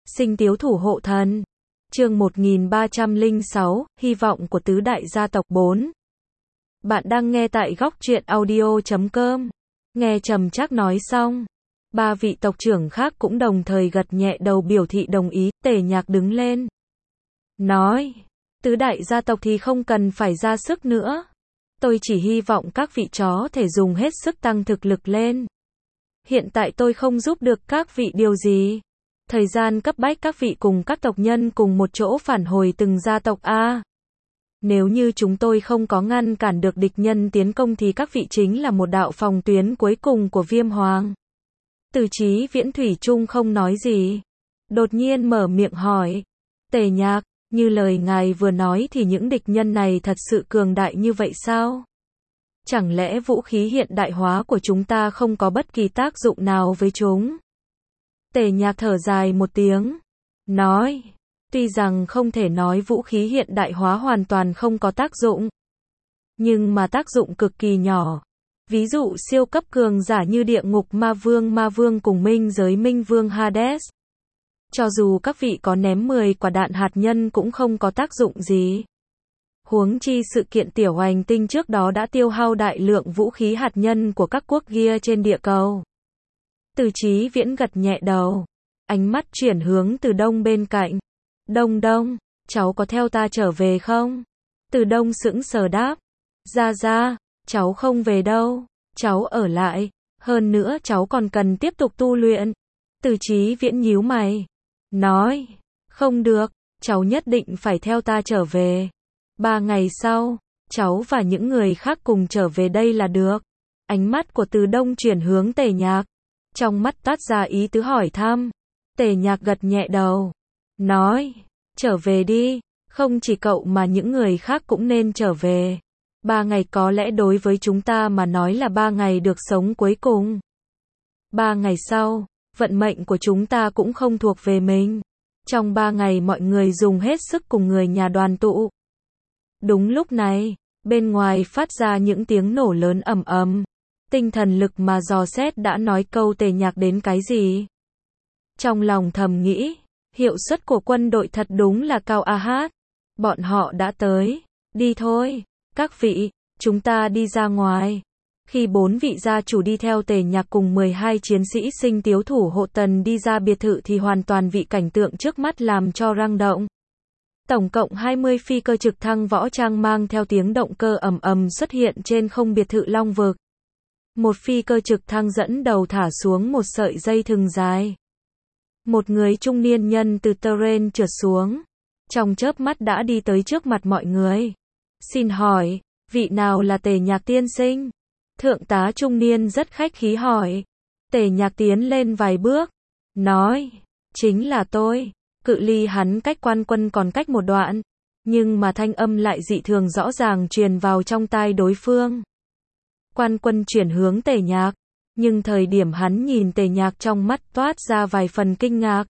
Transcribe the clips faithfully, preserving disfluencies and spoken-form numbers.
Sinh Tiếu Thủ Hộ Thần. Chương một nghìn ba trăm lẻ sáu, hy vọng của tứ đại gia tộc bốn. Bạn đang nghe tại góc truyện audio chấm com. Nghe Trầm Trác nói xong, ba vị tộc trưởng khác cũng đồng thời gật nhẹ đầu biểu thị đồng ý. Tề Nhạc đứng lên, nói, tứ đại gia tộc thì không cần phải ra sức nữa. Tôi chỉ hy vọng các vị chó thể dùng hết sức tăng thực lực lên. Hiện tại tôi không giúp được các vị điều gì. Thời gian cấp bách các vị cùng các tộc nhân cùng một chỗ phản hồi từng gia tộc A. Nếu như chúng tôi không có ngăn cản được địch nhân tiến công thì các vị chính là một đạo phòng tuyến cuối cùng của Viêm Hoàng. Từ Chí Viễn thủy chung không nói gì. Đột nhiên mở miệng hỏi, Tề Nhạc, như lời ngài vừa nói thì những địch nhân này thật sự cường đại như vậy sao? Chẳng lẽ vũ khí hiện đại hóa của chúng ta không có bất kỳ tác dụng nào với chúng? Tề Nhạc thở dài một tiếng, nói, tuy rằng không thể nói vũ khí hiện đại hóa hoàn toàn không có tác dụng, nhưng mà tác dụng cực kỳ nhỏ. Ví dụ siêu cấp cường giả như địa ngục ma vương ma vương cùng minh giới minh vương Hades. Cho dù các vị có ném mười quả đạn hạt nhân cũng không có tác dụng gì. Huống chi sự kiện tiểu hành tinh trước đó đã tiêu hao đại lượng vũ khí hạt nhân của các quốc gia trên địa cầu. Từ Chí Viễn gật nhẹ đầu, ánh mắt chuyển hướng Từ Đông bên cạnh. Đông Đông, cháu có theo ta trở về không? Từ Đông sững sờ đáp, ra ra, cháu không về đâu, cháu ở lại, hơn nữa cháu còn cần tiếp tục tu luyện. Từ Chí Viễn nhíu mày, nói, không được, cháu nhất định phải theo ta trở về. Ba ngày sau, cháu và những người khác cùng trở về đây là được. Ánh mắt của Từ Đông chuyển hướng Tề Nhạc, trong mắt toát ra ý tứ hỏi thăm. Tề Nhạc gật nhẹ đầu, nói, trở về đi, không chỉ cậu mà những người khác cũng nên trở về. Ba ngày có lẽ đối với chúng ta mà nói là ba ngày được sống cuối cùng. Ba ngày sau, vận mệnh của chúng ta cũng không thuộc về mình. Trong ba ngày mọi người dùng hết sức cùng người nhà đoàn tụ. Đúng lúc này, bên ngoài phát ra những tiếng nổ lớn ầm ầm. Tinh thần lực mà dò xét đã nói câu Tề Nhạc đến cái gì. Trong lòng thầm nghĩ, hiệu suất của quân đội thật đúng là cao a hát. Bọn họ đã tới, đi thôi, các vị, chúng ta đi ra ngoài. Khi bốn vị gia chủ đi theo Tề Nhạc cùng mười hai chiến sĩ Sinh Tiếu Thủ Hộ Tần đi ra biệt thự thì hoàn toàn vị cảnh tượng trước mắt làm cho rung động. Tổng cộng hai mươi phi cơ trực thăng võ trang mang theo tiếng động cơ ầm ầm xuất hiện trên không biệt thự Long Vực. Một phi cơ trực thăng dẫn đầu thả xuống một sợi dây thừng dài. Một người trung niên nhân từ terrain trượt xuống, trong chớp mắt đã đi tới trước mặt mọi người. Xin hỏi, vị nào là Tề Nhạc tiên sinh? Thượng tá trung niên rất khách khí hỏi. Tề Nhạc tiến lên vài bước, nói, chính là tôi. Cự ly hắn cách Quan Quân còn cách một đoạn, nhưng mà thanh âm lại dị thường rõ ràng truyền vào trong tai đối phương. Quan Quân chuyển hướng Tề Nhạc, nhưng thời điểm hắn nhìn Tề Nhạc trong mắt toát ra vài phần kinh ngạc.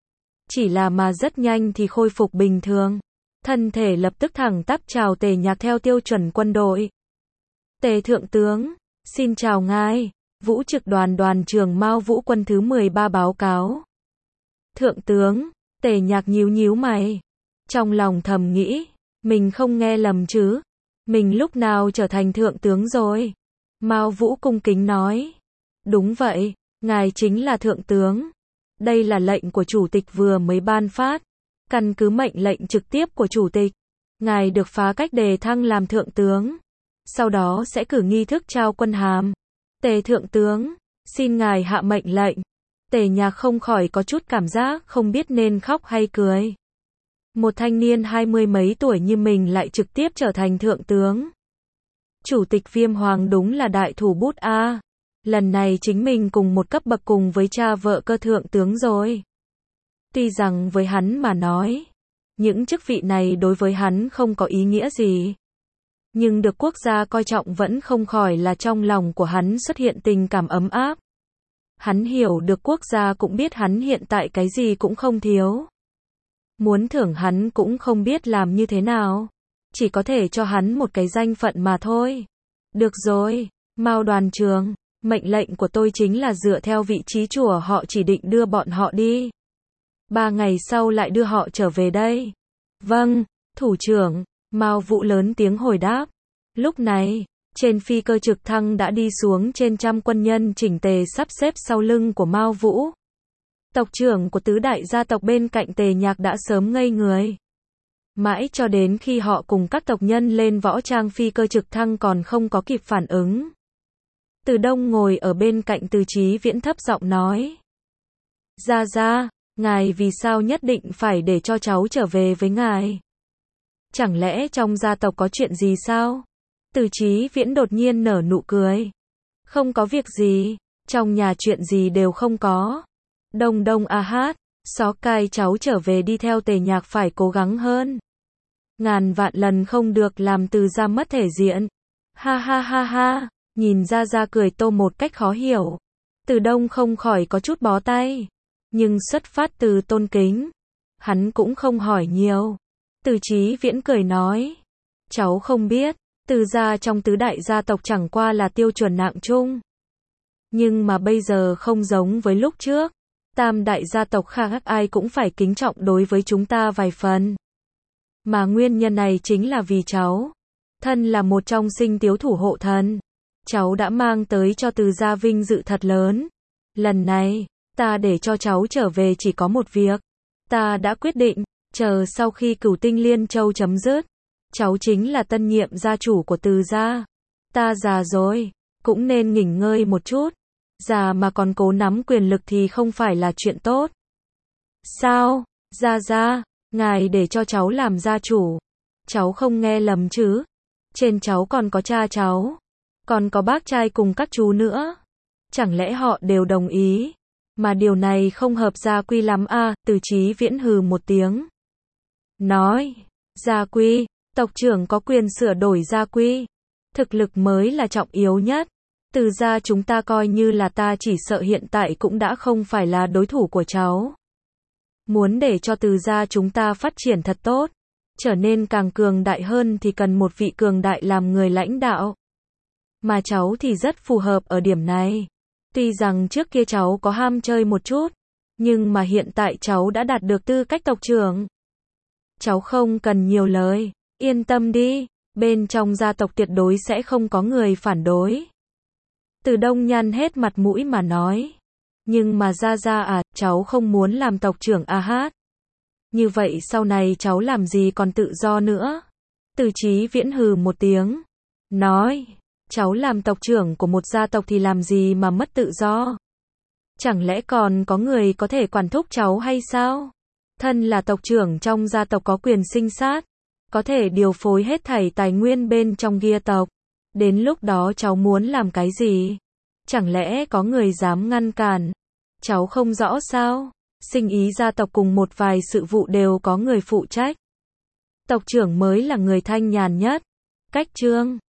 Chỉ là mà rất nhanh thì khôi phục bình thường, thân thể lập tức thẳng tắp chào Tề Nhạc theo tiêu chuẩn quân đội. Tề thượng tướng, xin chào ngài, Vũ trực đoàn đoàn trưởng Mao Vũ quân thứ mười ba báo cáo. Thượng tướng, Tề Nhạc nhíu nhíu mày, trong lòng thầm nghĩ, mình không nghe lầm chứ, mình lúc nào trở thành thượng tướng rồi? Mao Vũ cung kính nói, đúng vậy, ngài chính là thượng tướng. Đây là lệnh của chủ tịch vừa mới ban phát, căn cứ mệnh lệnh trực tiếp của chủ tịch, ngài được phá cách đề thăng làm thượng tướng, sau đó sẽ cử nghi thức trao quân hàm. Tề thượng tướng, xin ngài hạ mệnh lệnh. Tề Nhạc không khỏi có chút cảm giác không biết nên khóc hay cười. Một thanh niên hai mươi mấy tuổi như mình lại trực tiếp trở thành thượng tướng. Chủ tịch Viêm Hoàng đúng là đại thủ bút a. Lần này chính mình cùng một cấp bậc cùng với cha vợ cơ thượng tướng rồi. Tuy rằng với hắn mà nói, những chức vị này đối với hắn không có ý nghĩa gì, nhưng được quốc gia coi trọng vẫn không khỏi là trong lòng của hắn xuất hiện tình cảm ấm áp. Hắn hiểu được quốc gia cũng biết hắn hiện tại cái gì cũng không thiếu. Muốn thưởng hắn cũng không biết làm như thế nào. Chỉ có thể cho hắn một cái danh phận mà thôi. Được rồi, Mao đoàn trưởng, mệnh lệnh của tôi chính là dựa theo vị trí chùa họ chỉ định đưa bọn họ đi. Ba ngày sau lại đưa họ trở về đây. Vâng, thủ trưởng, Mao Vũ lớn tiếng hồi đáp. Lúc này, trên phi cơ trực thăng đã đi xuống trên trăm quân nhân chỉnh tề sắp xếp sau lưng của Mao Vũ. Tộc trưởng của tứ đại gia tộc bên cạnh Tề Nhạc đã sớm ngây người. Mãi cho đến khi họ cùng các tộc nhân lên võ trang phi cơ trực thăng còn không có kịp phản ứng. Từ Đông ngồi ở bên cạnh Từ Chí Viễn thấp giọng nói. Gia Gia, ngài vì sao nhất định phải để cho cháu trở về với ngài? Chẳng lẽ trong gia tộc có chuyện gì sao? Từ Chí Viễn đột nhiên nở nụ cười. Không có việc gì, trong nhà chuyện gì đều không có. Đông Đông a hát, xó cai cháu trở về đi theo Tề Nhạc phải cố gắng hơn. Ngàn vạn lần không được làm Từ gia mất thể diện. Ha ha ha ha, nhìn Gia Gia cười to một cách khó hiểu. Từ Đông không khỏi có chút bó tay. Nhưng xuất phát từ tôn kính, hắn cũng không hỏi nhiều. Từ Chí Viễn cười nói. Cháu không biết, Từ gia trong tứ đại gia tộc chẳng qua là tiêu chuẩn nạng chung. Nhưng mà bây giờ không giống với lúc trước. Tam đại gia tộc khác ai cũng phải kính trọng đối với chúng ta vài phần. Mà nguyên nhân này chính là vì cháu. Thân là một trong sinh tiếu thủ hộ thần. Cháu đã mang tới cho Từ gia vinh dự thật lớn. Lần này, ta để cho cháu trở về chỉ có một việc. Ta đã quyết định, chờ sau khi Cửu Tinh Liên Châu chấm dứt, cháu chính là tân nhiệm gia chủ của Từ gia. Ta già rồi, cũng nên nghỉ ngơi một chút. Già mà còn cố nắm quyền lực thì không phải là chuyện tốt. Sao, Gia Gia, ngài để cho cháu làm gia chủ. Cháu không nghe lầm chứ? Trên cháu còn có cha cháu, còn có bác trai cùng các chú nữa. Chẳng lẽ họ đều đồng ý? Mà điều này không hợp gia quy lắm à? Từ Chí Viễn hừ một tiếng. Nói, gia quy, tộc trưởng có quyền sửa đổi gia quy. Thực lực mới là trọng yếu nhất. Từ gia chúng ta coi như là ta chỉ sợ hiện tại cũng đã không phải là đối thủ của cháu. Muốn để cho Từ gia chúng ta phát triển thật tốt, trở nên càng cường đại hơn thì cần một vị cường đại làm người lãnh đạo. Mà cháu thì rất phù hợp ở điểm này. Tuy rằng trước kia cháu có ham chơi một chút, nhưng mà hiện tại cháu đã đạt được tư cách tộc trưởng. Cháu không cần nhiều lời, yên tâm đi, bên trong gia tộc tuyệt đối sẽ không có người phản đối. Từ Đông nhăn hết mặt mũi mà nói. Nhưng mà Gia Gia à, cháu không muốn làm tộc trưởng a hát. Như vậy sau này cháu làm gì còn tự do nữa? Từ Chí Viễn hừ một tiếng. Nói, cháu làm tộc trưởng của một gia tộc thì làm gì mà mất tự do? Chẳng lẽ còn có người có thể quản thúc cháu hay sao? Thân là tộc trưởng trong gia tộc có quyền sinh sát, có thể điều phối hết thảy tài nguyên bên trong gia tộc. Đến lúc đó cháu muốn làm cái gì? Chẳng lẽ có người dám ngăn cản? Cháu không rõ sao? Sinh ý gia tộc cùng một vài sự vụ đều có người phụ trách. Tộc trưởng mới là người thanh nhàn nhất. Cách chương